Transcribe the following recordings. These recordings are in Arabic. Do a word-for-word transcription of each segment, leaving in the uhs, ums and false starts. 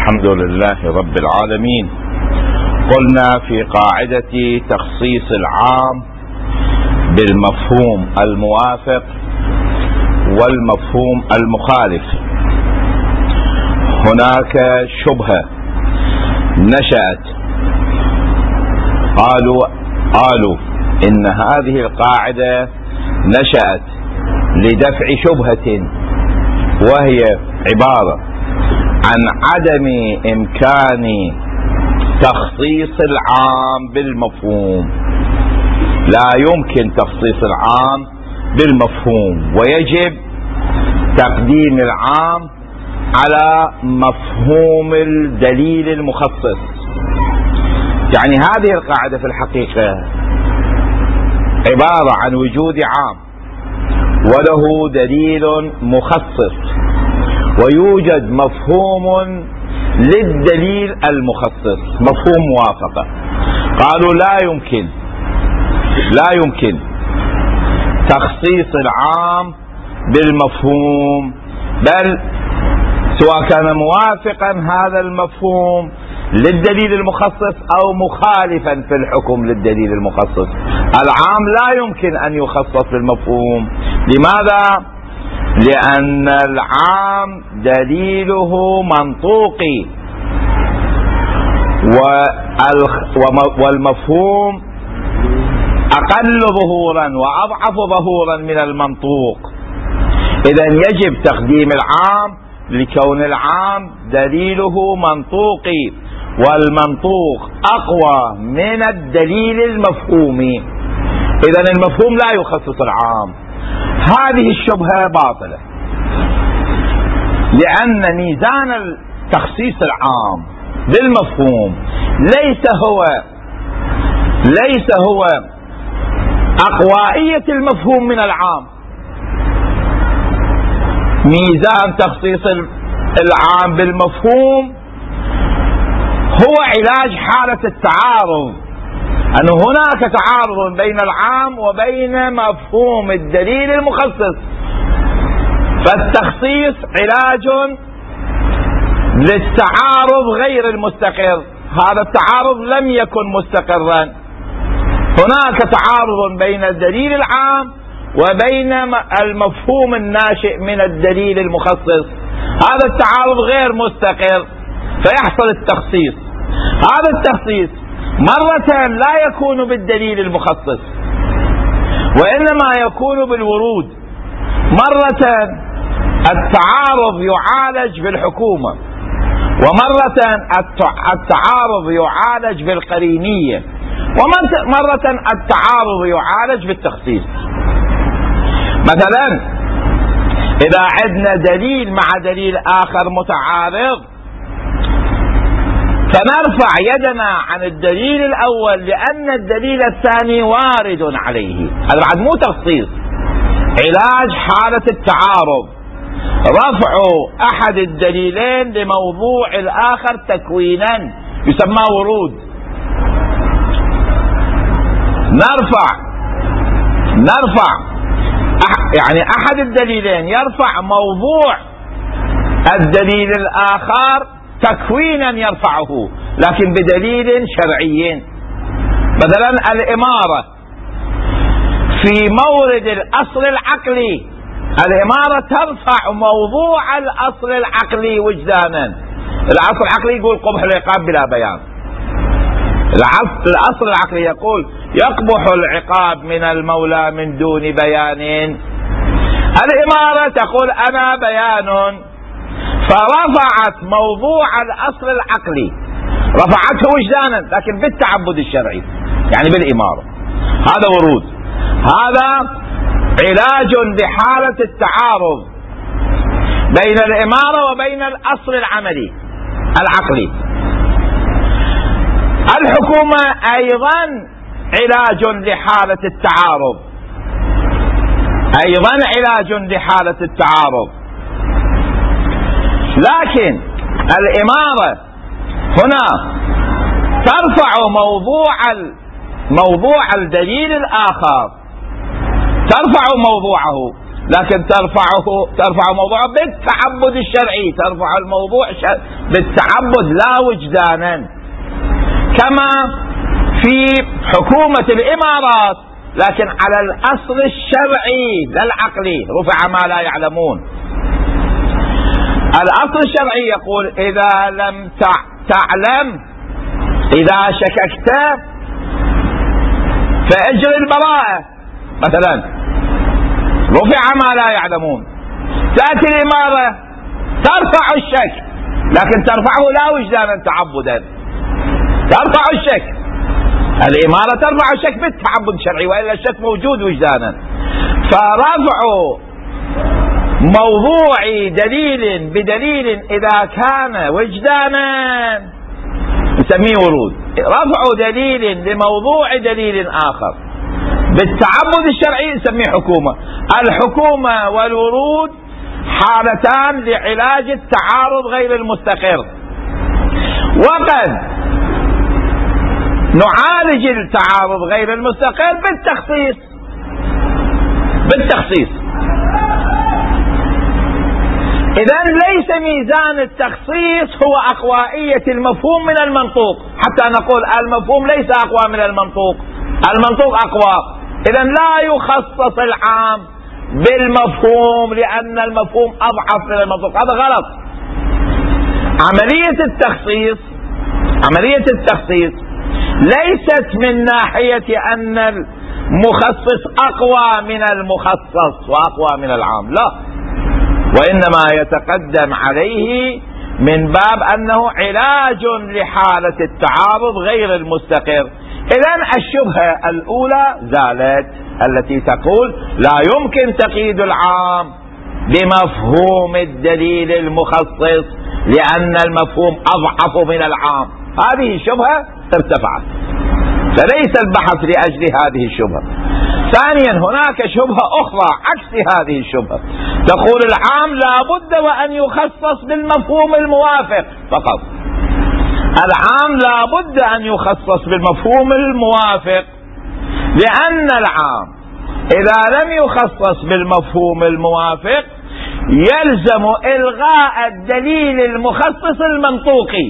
الحمد لله رب العالمين. قلنا في قاعدة تخصيص العام بالمفهوم الموافق والمفهوم المخالف، هناك شبهة نشأت، قالوا قالوا إن هذه القاعدة نشأت لدفع شبهة، وهي عبارة عن عدم إمكان تخصيص العام بالمفهوم. لا يمكن تخصيص العام بالمفهوم، ويجب تقديم العام على مفهوم الدليل المخصص. يعني هذه القاعدة في الحقيقة عبارة عن وجود عام وله دليل مخصص، ويوجد مفهوم للدليل المخصص، مفهوم موافقة. قالوا لا يمكن لا يمكن تخصيص العام بالمفهوم، بل سواء كان موافقا هذا المفهوم للدليل المخصص أو مخالفا في الحكم للدليل المخصص، العام لا يمكن أن يخصص بالمفهوم. لماذا؟ لأن العام دليله منطوقي، والمفهوم أقل ظهورا وأضعف ظهورا من المنطوق. إذن يجب تقديم العام لكون العام دليله منطوقي، والمنطوق أقوى من الدليل المفهومي. إذن المفهوم لا يخصص العام. هذه الشبهة باطلة، لأن ميزان تخصيص العام بالمفهوم ليس هو ليس هو أقوائية المفهوم من العام. ميزان تخصيص العام بالمفهوم هو علاج حالة التعارض، أن هناك تعارض بين العام وبين مفهوم الدليل المخصص، فالتخصيص علاج للتعارض غير المستقر. هذا التعارض لم يكن مستقرا، هناك تعارض بين الدليل العام وبين المفهوم الناشئ من الدليل المخصص، هذا التعارض غير مستقر، فيحصل التخصيص. هذا التخصيص مرة لا يكون بالدليل المخصص، وإنما يكون بالورود. مرة التعارض يعالج بالحكومة، ومرة التعارض يعالج بالقرينية، ومرة التعارض يعالج بالتخصيص. مثلا إذا عندنا دليل مع دليل آخر متعارض، فنرفع يدنا عن الدليل الأول لأن الدليل الثاني وارد عليه. هذا بعد مو تخصيص، علاج حالة التعارض، رفع أحد الدليلين لموضوع الآخر تكوينا يسمى ورود. نرفع نرفع يعني أحد الدليلين يرفع موضوع الدليل الآخر تكوينا يرفعه، لكن بدليل شرعي. مثلا الإمارة في مورد الأصل العقلي، الإمارة ترفع موضوع الأصل العقلي وجدانا. الأصل العقلي يقول قبح العقاب بلا بيان، الأصل العقلي يقول يقبح العقاب من المولى من دون بيان. الإمارة تقول أنا بيان، فرفعت موضوع الأصل العقلي، رفعته وجدانا لكن بالتعبد الشرعي، يعني بالإمارة. هذا ورود، هذا علاج لحالة التعارض بين الإمارة وبين الأصل العملي العقلي. الحكومة أيضا علاج لحالة التعارض، أيضا علاج لحالة التعارض، لكن الإمارة هنا ترفع موضوع موضوع الدليل الآخر، ترفع موضوعه، لكن ترفعه ترفع موضوعه بالتعبد الشرعي، ترفع الموضوع بالتعبد لا وجدانا، كما في حكومة الإمارات، لكن على الأصل الشرعي لا العقلي، رفع ما لا يعلمون. الأصل الشرعي يقول إذا لم تعلم، إذا شككت فاجري البراءة مثلا، رفع ما لا يعلمون. تأتي الإمارة ترفع الشك، لكن ترفعه لا وجدانا تعبدا، ترفع الشك. الإمارة ترفع الشك بالتعبد الشرعي، وإلا الشك موجود وجدانا. فرفع موضوع دليل بدليل إذا كان وجدانا نسميه ورود، رفع دليل لموضوع دليل آخر بالتعبد الشرعي نسميه حكومة. الحكومة والورود حالتان لعلاج التعارض غير المستقر، وقد نعالج التعارض غير المستقر بالتخصيص بالتخصيص إذن ليس ميزان التخصيص هو أقوائية المفهوم من المنطوق، حتى نقول المفهوم ليس أقوى من المنطوق، المنطوق أقوى. إذن لا يخصص العام بالمفهوم لأن المفهوم أضعف من المنطوق، هذا غلط. عملية التخصيص عملية التخصيص ليست من ناحية أن المخصص أقوى من المخصص وأقوى من العام، لا، وإنما يتقدم عليه من باب أنه علاج لحالة التعارض غير المستقر. إذن الشبهة الأولى زالت، التي تقول لا يمكن تقييد العام بمفهوم الدليل المخصص لأن المفهوم أضعف من العام، هذه الشبهة ارتفعت، فليس البحث لأجل هذه الشبهة. ثانيا هناك شبهة أخرى عكس هذه الشبهة، تقول العام لا بد وأن يخصص بالمفهوم الموافق فقط، العام لا بد أن يخصص بالمفهوم الموافق، لأن العام إذا لم يخصص بالمفهوم الموافق يلزم إلغاء الدليل المخصص المنطوقي.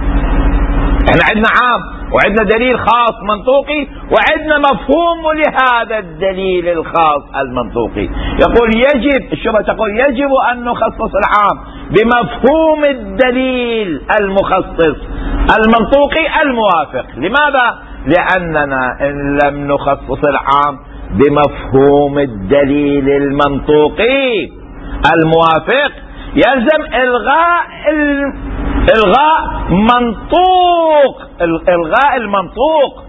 احنا عندنا عام وعندنا دليل خاص منطوقي وعندنا مفهوم لهذا الدليل الخاص المنطوقي. يقول يجب، الشبهة تقول يجب أن نخصص العام بمفهوم الدليل المخصص المنطوقي الموافق. لماذا؟ لأننا إن لم نخصص العام بمفهوم الدليل المنطوقي الموافق يلزم إلغاء ال... إلغاء منطوق إلغاء المنطوق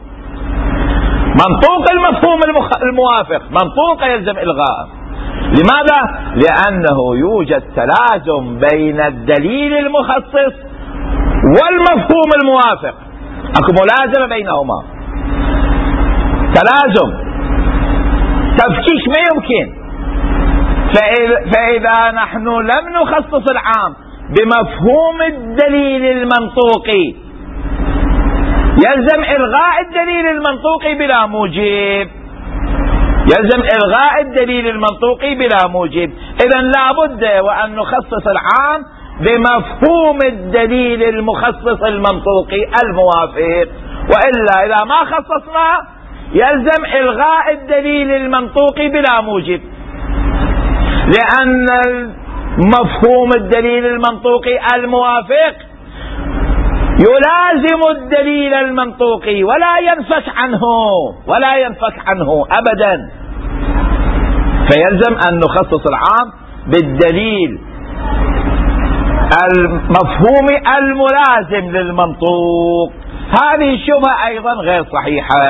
منطوق المفهوم المخ... الموافق، منطوق يلزم إلغاءه. لماذا؟ لأنه يوجد تلازم بين الدليل المخصص والمفهوم الموافق، أكو ملازمة بينهما، تلازم، تفكيك ما يمكن. فإذا نحن لم نخصص العام بمفهوم الدليل المنطوقي يلزم إلغاء الدليل المنطوقي بلا موجب، يلزم إلغاء الدليل المنطوقي بلا موجب. إذن لا بد وأن نخصص العام بمفهوم الدليل المخصص المنطوقي الموافق، وإلا إذا ما خصصنا يلزم إلغاء الدليل المنطوقي بلا موجب، لأن مفهوم الدليل المنطوقي الموافق يلازم الدليل المنطوقي ولا ينفك عنه ولا ينفك عنه أبدا، فيلزم أن نخصص العام بالدليل المفهوم الملازم للمنطوق. هذه الشبهة أيضا غير صحيحة،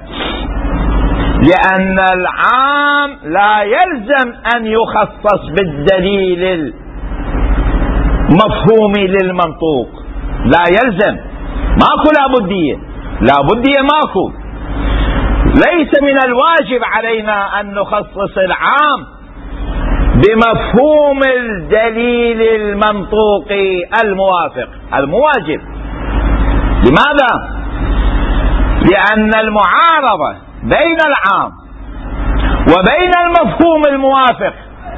لأن العام لا يلزم أن يخصص بالدليل المفهوم للمنطوق، لا يلزم، ماكو لابدية، لابدية ماكو. ليس من الواجب علينا أن نخصص العام بمفهوم الدليل المنطوقي الموافق، المواجب. لماذا؟ لأن المعارضة بين العام وبين المفهوم الموافق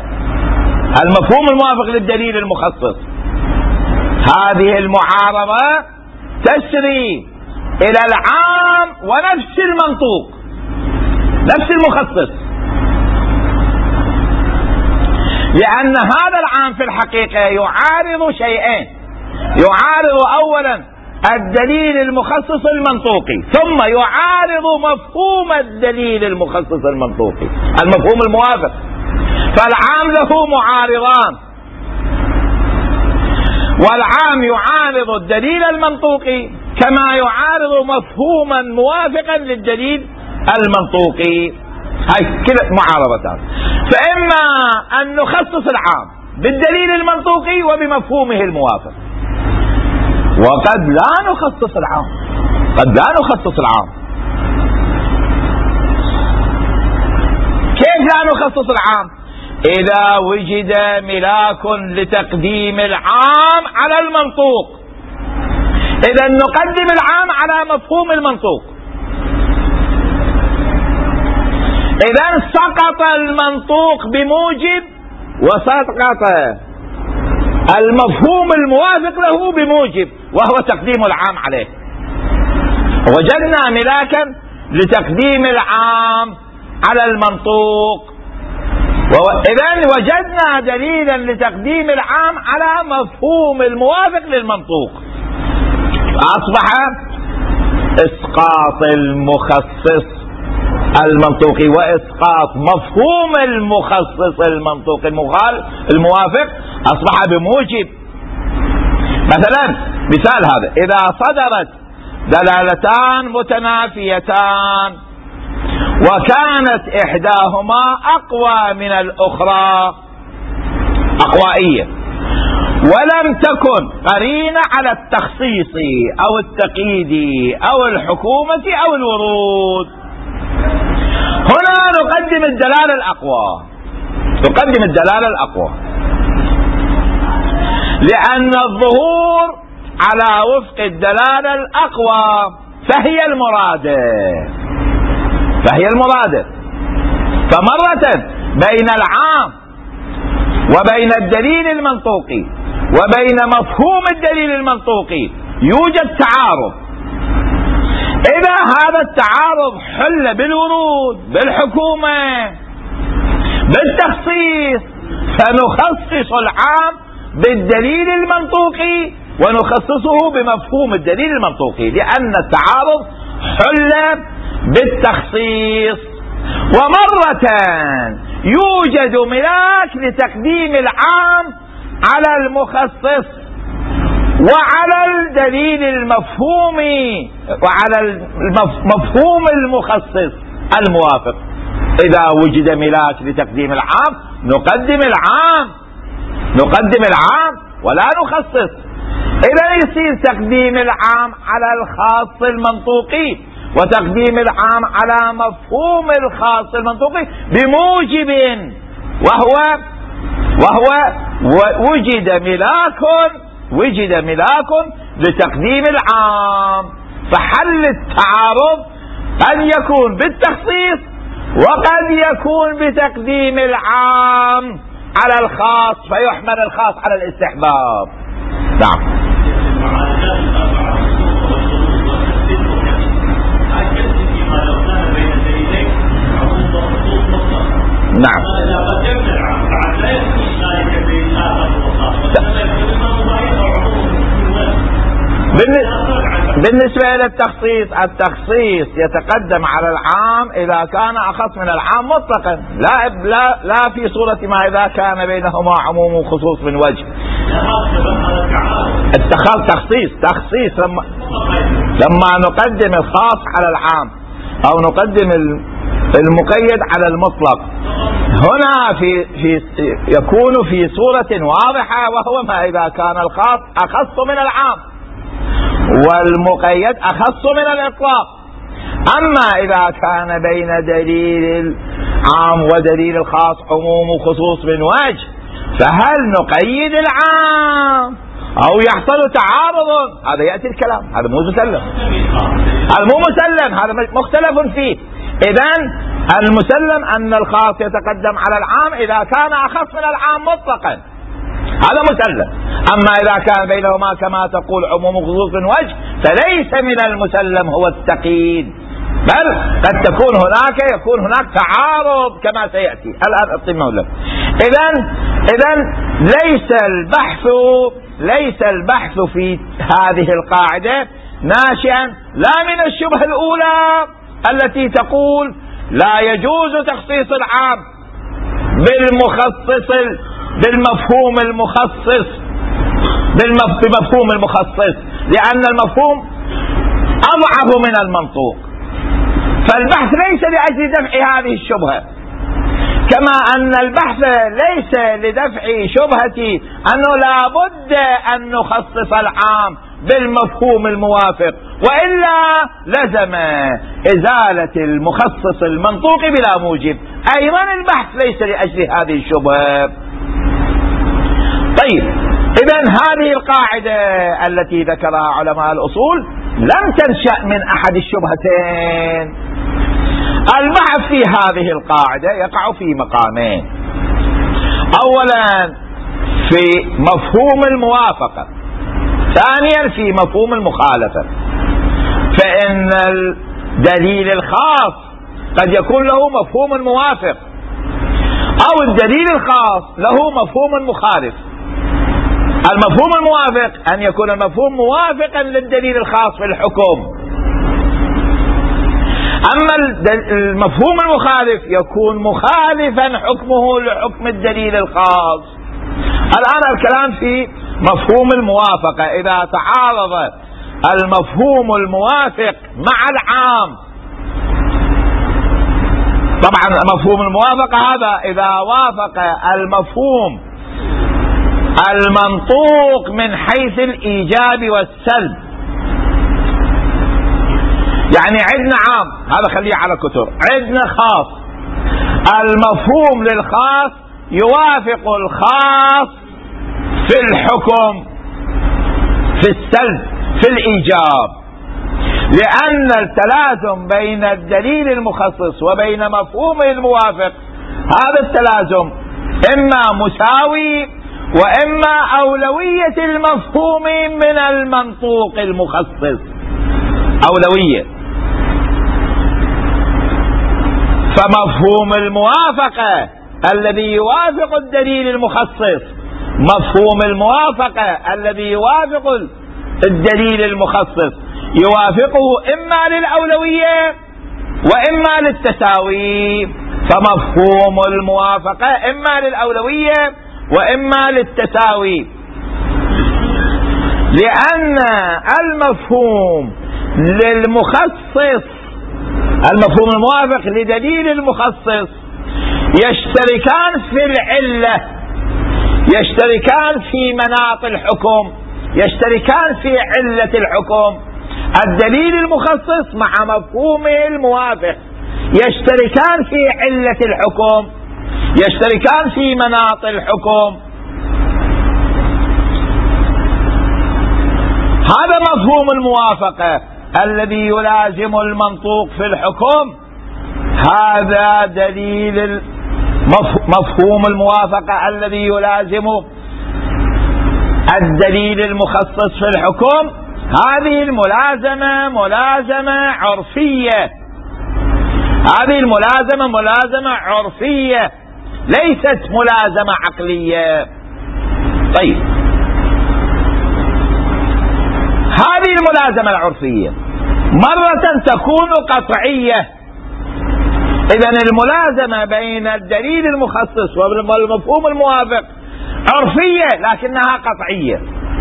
المفهوم الموافق للدليل المخصص. هذه المعارضة تسري إلى العام ونفس المنطوق، نفس المخصص، لأن هذا العام في الحقيقة يعارض شيئين: يعارض أولا الدليل المخصص المنطوقي، ثم يعارض مفهوم الدليل المخصص المنطوقي، المفهوم الموافق. فالعام له معارضان، والعام يعارض الدليل المنطوقي كما يعارض مفهوما موافقا للدليل المنطوقي. هاي كلا معارضتان. فإما أن نخصص العام بالدليل المنطوقي وبمفهومه الموافق، وقد لا نخصص العام، قد لا نخصص العام. كيف لا نخصص العام؟ إذا وجد ملاك لتقديم العام على المنطوق، إذا نقدم العام على مفهوم المنطوق. إذا سقط المنطوق بموجب وسقط المفهوم الموافق له بموجب، وهو تقديم العام عليه. وجدنا ملاكا لتقديم العام على المنطوق، إذن وجدنا دليلا لتقديم العام على مفهوم الموافق للمنطوق. أصبح إسقاط المخصص المنطوقي وإسقاط مفهوم المخصص المنطوقي الموافق أصبح بموجب. مثلا مثال هذا: إذا صدرت دلالتان متنافيتان وكانت إحداهما أقوى من الأخرى، أقوائية، ولم تكن قرينة على التخصيص أو التقييد أو الحكومة أو الورود، هنا نقدم الدلالة الأقوى، نقدم الدلالة الأقوى، لأن الظهور على وفق الدلالة الأقوى فهي المرادة، فهي المرادة. فمرة بين العام وبين الدليل المنطوقي وبين مفهوم الدليل المنطوقي يوجد تعارض. إذا هذا التعارض حل بالورود، بالحكومة، بالتخصيص، فنخصص العام بالدليل المنطوقي ونخصصه بمفهوم الدليل المنطوقي، لأن التعارض حل بالتخصيص. ومرة يوجد ملاك لتقديم العام على المخصص وعلى الدليل المفهومي وعلى المفهوم المخصص الموافق. إذا وجد ملاك لتقديم العام نقدم العام، نقدم العام ولا نخصص. إذا يصير تقديم العام على الخاص المنطوقي وتقديم العام على مفهوم الخاص المنطوقي بموجب، وهو وهو وجد ملاك وجد ملاك لتقديم العام. فحل التعارض قد يكون بالتخصيص وقد يكون بتقديم العام على الخاص، فيحمل الخاص على الاستحباب. نعم. نعم. بالنسبة إلى التخصيص، التخصيص يتقدم على العام إذا كان أخص من العام مطلقا، لا لا لا في صورة ما إذا كان بينهما عموم وخصوص من وجه. التخصيص تخصيص لما لما نقدم الخاص على العام أو نقدم المقيد على المطلق، هنا في في يكون في صورة واضحة، وهو ما إذا كان الخاص أخص من العام والمقيد أخص من الإطلاق. أما إذا كان بين دليل العام ودليل الخاص عموم وخصوص من وجه، فهل نقيد العام أو يحصل تعارض؟ هذا يأتي الكلام، هذا مو مسلم، هذا مو مسلم، هذا مختلف فيه. إذن المسلم أن الخاص يتقدم على العام إذا كان أخص من العام مطلقا، هذا مسلم. أما إذا كان بينهما كما تقول عموم خصوص وجه فليس من المسلم هو التقييد، بل قد تكون هناك يكون هناك تعارض كما سيأتي الآن أتمه لك. إذن إذن ليس البحث ليس البحث في هذه القاعدة ناشئا لا من الشبهة الأولى التي تقول لا يجوز تخصيص العام بالمخصص بالمفهوم المخصص بمفهوم المخصص، لأن المفهوم أضعف من المنطوق. فالبحث ليس لأجل دفع هذه الشبهة، كما أن البحث ليس لدفع شبهة أنه لا بد أن نخصص العام بالمفهوم الموافق، وإلا لزم إزالة المخصص المنطوق بلا موجب. أيضا البحث ليس لأجل هذه الشبهة. طيب، إذن هذه القاعدة التي ذكرها علماء الأصول لم تنشأ من أحد الشبهتين. البحث في هذه القاعدة يقع في مقامين: أولا في مفهوم الموافقة، ثانيا في مفهوم المخالفة. فإن الدليل الخاص قد يكون له مفهوم موافق، أو الدليل الخاص له مفهوم مخالف. المفهوم الموافق أن يكون المفهوم موافقا للدليل الخاص في الحكم، أما المفهوم المخالف يكون مخالفا حكمه لحكم الدليل الخاص. الآن الكلام في مفهوم الموافقة. إذا تعارض المفهوم الموافق مع العام، طبعا مفهوم الموافقة هذا إذا وافق المفهوم المنطوق من حيث الإيجاب والسلب. يعني عندنا عام، هذا خليه على كتر، عندنا خاص، المفهوم للخاص يوافق الخاص في الحكم، في السلب، في الإيجاب، لأن التلازم بين الدليل المخصص وبين مفهومه الموافق هذا التلازم إما مساوي وإما أولوية المفهوم من المنطوق المخصص، أولوية. فمفهوم الموافقة الذي يوافق الدليل المخصص، مفهوم الموافقة الذي يوافق الدليل المخصص يوافقه إما للأولوية وإما للتساوي. فمفهوم الموافقة إما للأولوية وإما للتساوي، لأن المفهوم للمخصص، المفهوم الموافق لدليل المخصص يشتركان في العلة، يشتركان في مناط الحكم، يشتركان في علة الحكم. الدليل المخصص مع مفهومه الموافق يشتركان في علة الحكم، يشتركان في مناط الحكم. هذا مفهوم الموافقة الذي يلازم المنطوق في الحكم. هذا دليل مفهوم الموافقة الذي يلازم الدليل المخصص في الحكم. هذه الملازمة ملازمة عرفية، هذه الملازمة ملازمة عرفية ليست ملازمة عقلية. طيب، هذه الملازمة العرفية مرة تكون قطعية. إذن الملازمة بين الدليل المخصص والمفهوم الموافق عرفية لكنها قطعية،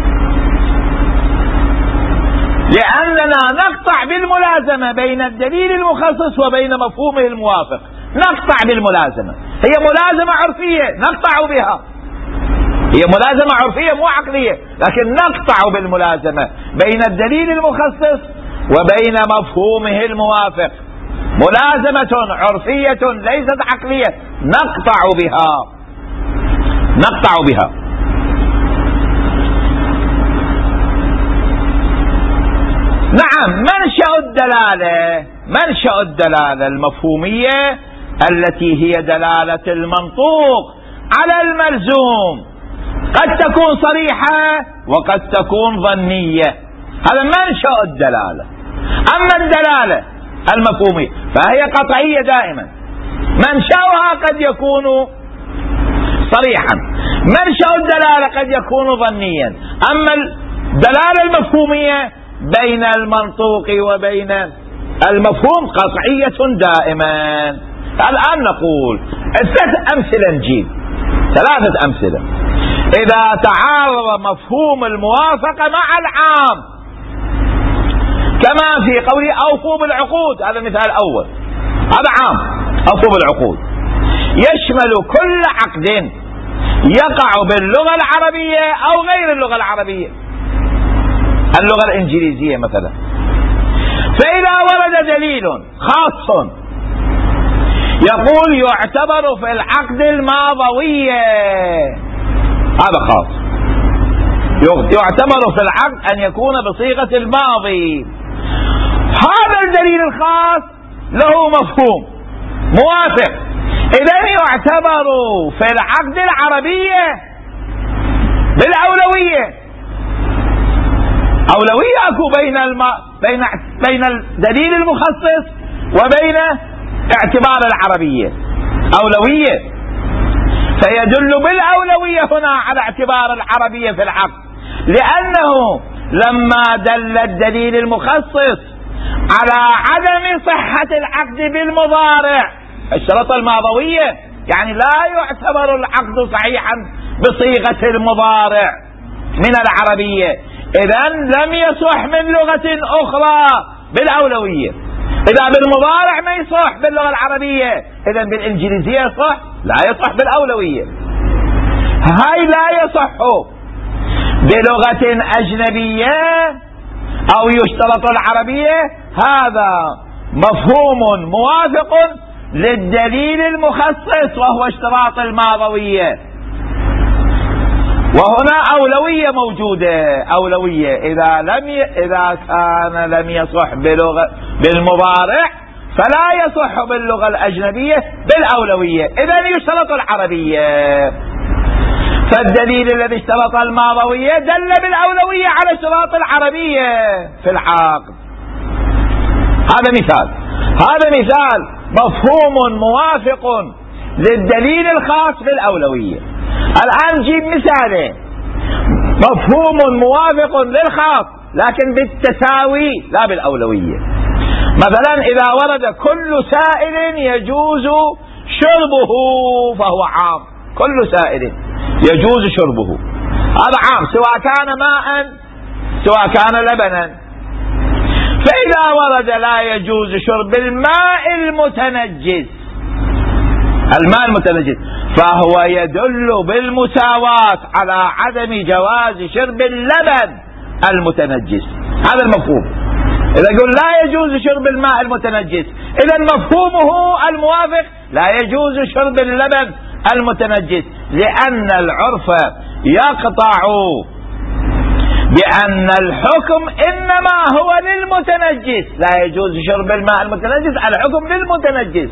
لأننا نقطع بالملازمة بين الدليل المخصص وبين مفهومه الموافق، نقطع بالملازمة. هي ملازمة عرفية نقطع بها، هي ملازمة عرفية مو عقلية، لكن نقطع بالملازمة بين الدليل المخصص وبين مفهومه الموافق. ملازمة عرفية ليست عقلية، نقطع بها، نقطع بها. نعم، منشأ الدلالة منشأ الدلالة المفهومية التي هي دلالة المنطوق على الملزوم، قد تكون صريحة وقد تكون ظنية، هذا منشأ الدلالة. أما الدلالة المفهومية فهي قطعية دائما، منشأها قد يكون صريحا، منشأ الدلالة قد يكون ظنيا. أما الدلالة المفهومية بين المنطوق وبين المفهوم قطعية دائما. الآن نقول ثلاث أمثلة نجيب، ثلاثة أمثلة. إذا تعارض مفهوم الموافقة مع العام، كما في قوله أوفوا بالعقود، هذا مثال أول، هذا عام، أوفوا بالعقود يشمل كل عقد يقع باللغة العربية أو غير اللغة العربية، اللغة الإنجليزية مثلا. فإذا ورد دليل خاص يقول يعتبر في العقد الماضوية، هذا خاص، يعتبر في العقد أن يكون بصيغة الماضي، هذا الدليل الخاص له مفهوم موافق، إذا يعتبر في العقد العربية بالأولوية. أولوية أكو بين الم... بين بين الدليل المخصص وبين اعتبار العربية، أولوية، فيدل بالأولوية هنا على اعتبار العربية في العقد، لأنه لما دل الدليل المخصص على عدم صحة العقد بالمضارع الشرط الماضوية، يعني لا يعتبر العقد صحيحا بصيغة المضارع من العربية، إذن لم يصح من لغة أخرى بالأولوية. إذا بالمضارع ما يصح باللغة العربية، إذن بالإنجليزية يصح؟ لا يصح بالأولوية. هاي لا يصح بلغة أجنبية أو يشترط العربية، هذا مفهوم موافق للدليل المخصص وهو اشتراط الماضوية، وهنا أولوية موجودة، أولوية إذا لم ي... إذا كان لم يصح بلغة بالمضارع فلا يصح باللغة الأجنبية بالأولوية، إذن يشترط العربية. فالدليل الذي اشترط الماضوية دل بالأولوية على اشتراط العربية في العقد. هذا مثال، هذا مثال مفهوم موافق للدليل الخاص بالأولوية. الآن نجيب مثالين، مفهوم موافق للخاص لكن بالتساوي لا بالأولوية. مثلا إذا ورد كل سائل يجوز شربه فهو عام، كل سائل يجوز شربه، هذا عام سواء كان ماء سواء كان لبنا. فإذا ورد لا يجوز شرب الماء المتنجس، الماء المتنجس، فهو يدل بالمساواة على عدم جواز شرب اللبن المتنجس، هذا المفهوم. إذا يقول لا يجوز شرب الماء المتنجس، إذا مفهومه الموافق لا يجوز شرب اللبن المتنجس، لأن العرف يقطع بأن الحكم إنما هو للمتنجس، لا يجوز شرب الماء المتنجس، الحكم للمتنجس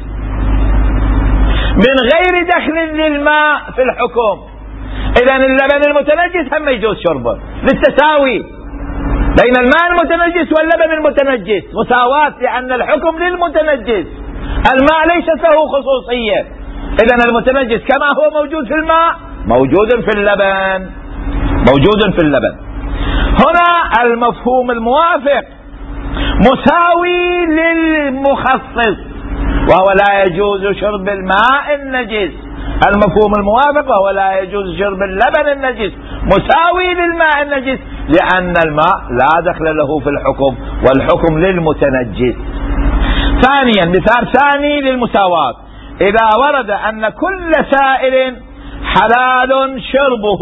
من غير دخل للماء في الحكم. إذن اللبن المتنجس هم يجوز شربه للتساوي بين الماء المتنجس واللبن المتنجس، مساواة، لأن الحكم للمتنجس، الماء ليست له خصوصية. إذن المتنجس كما هو موجود في الماء موجود في اللبن، موجود في اللبن. هنا المفهوم الموافق مساوي للمخصص، وهو لا يجوز شرب الماء النجس، المفهوم الموافق وهو لا يجوز شرب اللبن النجس مساوي للماء النجس، لأن الماء لا دخل له في الحكم والحكم للمتنجس. ثانيا، مثال ثاني للمساواة، إذا ورد أن كل سائل حلال شربه،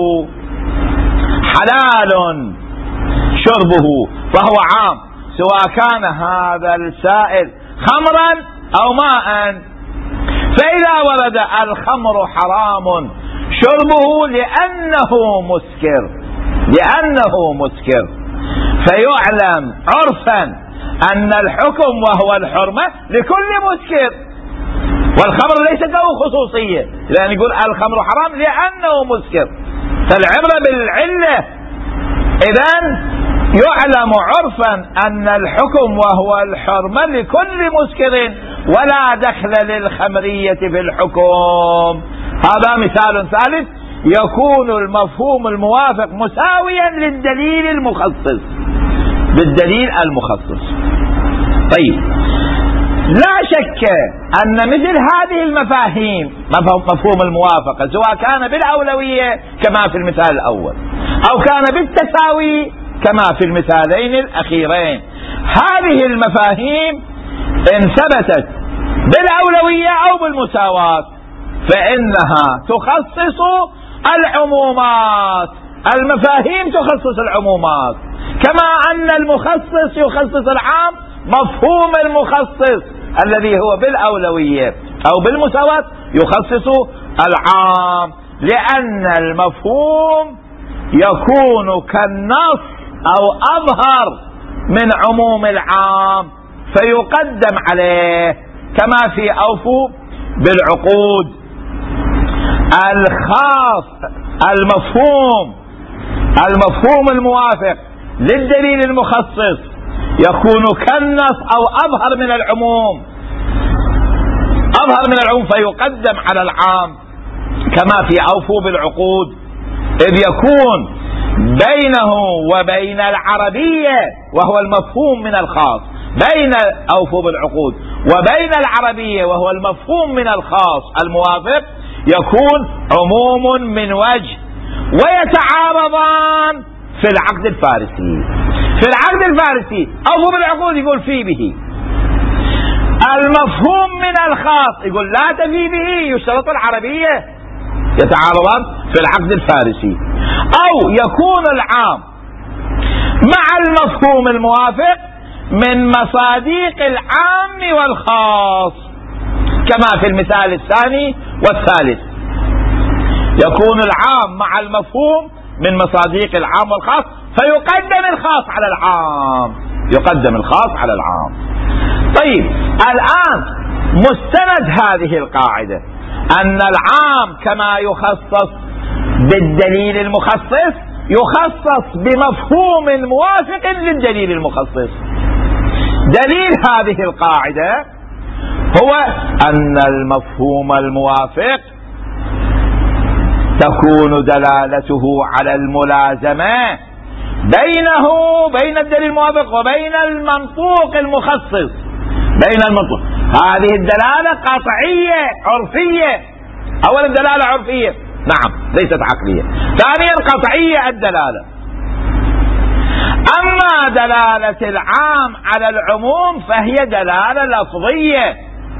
حلال شربه فهو عام سواء كان هذا السائل خمرا أو ماء. فإذا ورد الخمر حرام شربه لأنه مسكر، لأنه مسكر، فيعلم عرفا أن الحكم وهو الحرمة لكل مسكر، والخمر ليس له خصوصية، لأن يقول الخمر حرام لأنه مسكر، فالعبرة بالعلة. إذن يعلم عرفا أن الحكم وهو الحرمة لكل مسكر، ولا دخل للخمرية في الحكم. هذا مثال ثالث، يكون المفهوم الموافق مساويا للدليل المخصص، بالدليل المخصص. طيب، لا شك أن مثل هذه المفاهيم، مفهوم الموافقة، سواء كان بالأولوية كما في المثال الأول أو كان بالتساوي كما في المثالين الأخيرين، هذه المفاهيم إن ثبتت بالأولوية أو بالمساواة فإنها تخصص العمومات. المفاهيم تخصص العمومات، كما أن المخصص يخصص العام. مفهوم المخصص الذي هو بالأولوية أو بالمساواة يخصص العام، لأن المفهوم يكون كالنص أو أظهر من عموم العام فيقدم عليه، كما في أوفوا بالعقود. الخاص المفهوم المفهوم الموافق للدليل المخصص يكون كالنص أو أظهر من العموم أظهر من العموم فيقدم على العام، كما في أوفوا بالعقود، إذ يكون بينه وبين العربية وهو المفهوم من الخاص، بين أوفوا بالعقود وبين العربية وهو المفهوم من الخاص الموافق يكون عموم من وجه، ويتعارضان في العقد الفارسي. في العقد الفارسي أوفوا بالعقود يقول في به، المفهوم من الخاص يقول لا تفي به، يشترط العربية، يتعارضان في العقد الفارسي. أو يكون العام مع المفهوم الموافق من مصاديق العام والخاص، كما في المثال الثاني والثالث، يكون العام مع المفهوم من مصاديق العام والخاص فيقدم الخاص على العام، يقدم الخاص على العام. طيب، الآن مستند هذه القاعدة أن العام كما يخصص بالدليل المخصص يخصص بمفهوم موافق للدليل المخصص. دليل هذه القاعدة هو أن المفهوم الموافق تكون دلالته على الملازمة بينه بين الدليل الموافق وبين المنطوق المخصص، بين المنطوق. هذه الدلالة قطعية عرفية. أولا دلالة عرفية، نعم، ليست عقلية. ثانيا قطعية الدلالة. أما دلالة العام على العموم فهي دلالة لفظية.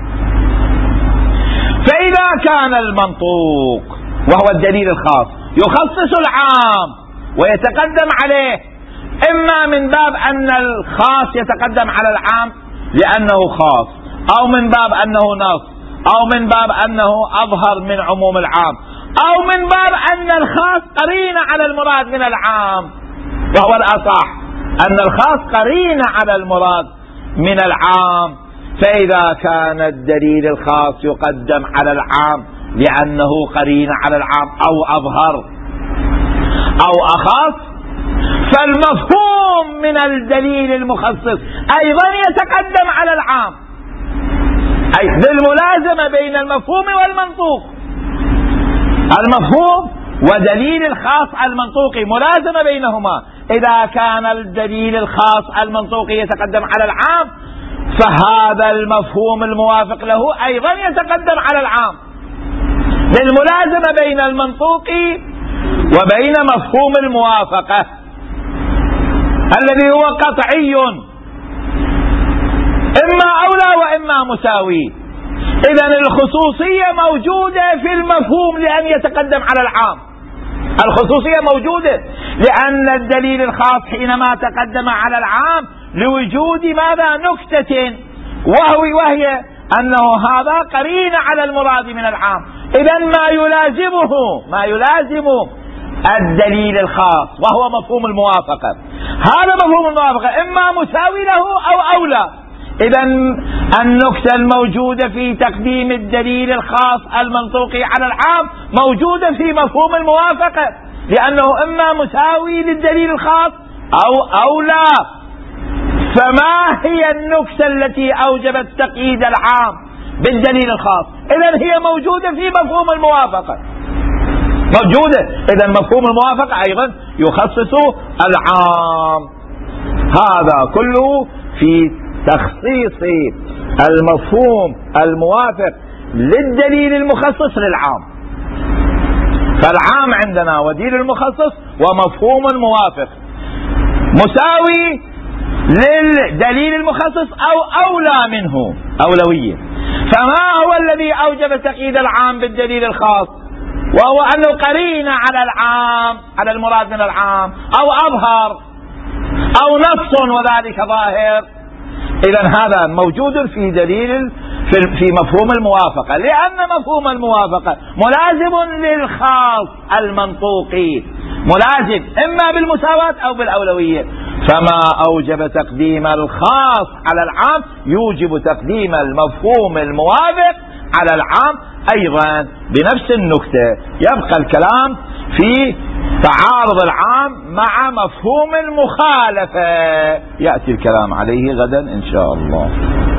فإذا كان المنطوق وهو الدليل الخاص يخصص العام ويتقدم عليه، إما من باب أن الخاص يتقدم على العام لأنه خاص، أو من باب أنه نص، أو من باب أنه أظهر من عموم العام، أو من باب أن الخاص قرين على المراد من العام، وهو الأصح أن الخاص قرين على المراد من العام. فإذا كان الدليل الخاص يقدم على العام لأنه قرين على العام أو أظهر أو أخص، فالمفهوم من الدليل المخصص أيضا يتقدم على العام، أي بالملازمة بين المفهوم والمنطوق. المفهوم ودليل الخاص المنطوقي ملازمة بينهما. إذا كان الدليل الخاص المنطوقي يتقدم على العام فهذا المفهوم الموافق له أيضا يتقدم على العام، بالملازمة بين المنطوق وبين مفهوم الموافقة الذي هو قطعي، إما أولى وإما مساوي. إذن الخصوصية موجودة في المفهوم لأن يتقدم على العام. الخصوصية موجودة لأن الدليل الخاص حينما تقدم على العام لوجود ماذا؟ نكتة، وهو وهي أنه هذا قرين على المراد من العام. إذن ما يلازمه ما يلازم الدليل الخاص وهو مفهوم الموافقة، هذا مفهوم الموافقة إما مساوي له أو أولى. إذا النكتة الموجودة في تقديم الدليل الخاص المنطوقي على العام موجودة في مفهوم الموافقة، لأنه إما مساوي للدليل الخاص أو أو لا. فما هي النكتة التي أوجبت تقييد العام بالدليل الخاص؟ إذن هي موجودة في مفهوم الموافقة، موجودة. إذن مفهوم الموافقة أيضا يخصص العام. هذا كله في تخصيص المفهوم الموافق للدليل المخصص للعام. فالعام عندنا ودليل المخصص ومفهوم الموافق مساوي للدليل المخصص أو أولى منه، أولوية. فما هو الذي أوجب تقييد العام بالدليل الخاص؟ وهو أنه قرينة على العام، على المراد من العام، أو أظهر أو نص وذلك ظاهر. إذن هذا موجود في دليل في مفهوم الموافقة، لأن مفهوم الموافقة ملازم للخاص المنطوقي، ملازم إما بالمساواة أو بالأولوية. فما أوجب تقديم الخاص على العام يوجب تقديم المفهوم الموافق على العام أيضا بنفس النكتة. يبقى الكلام في تعارض العام مع مفهوم المخالفة، يأتي الكلام عليه غدا إن شاء الله.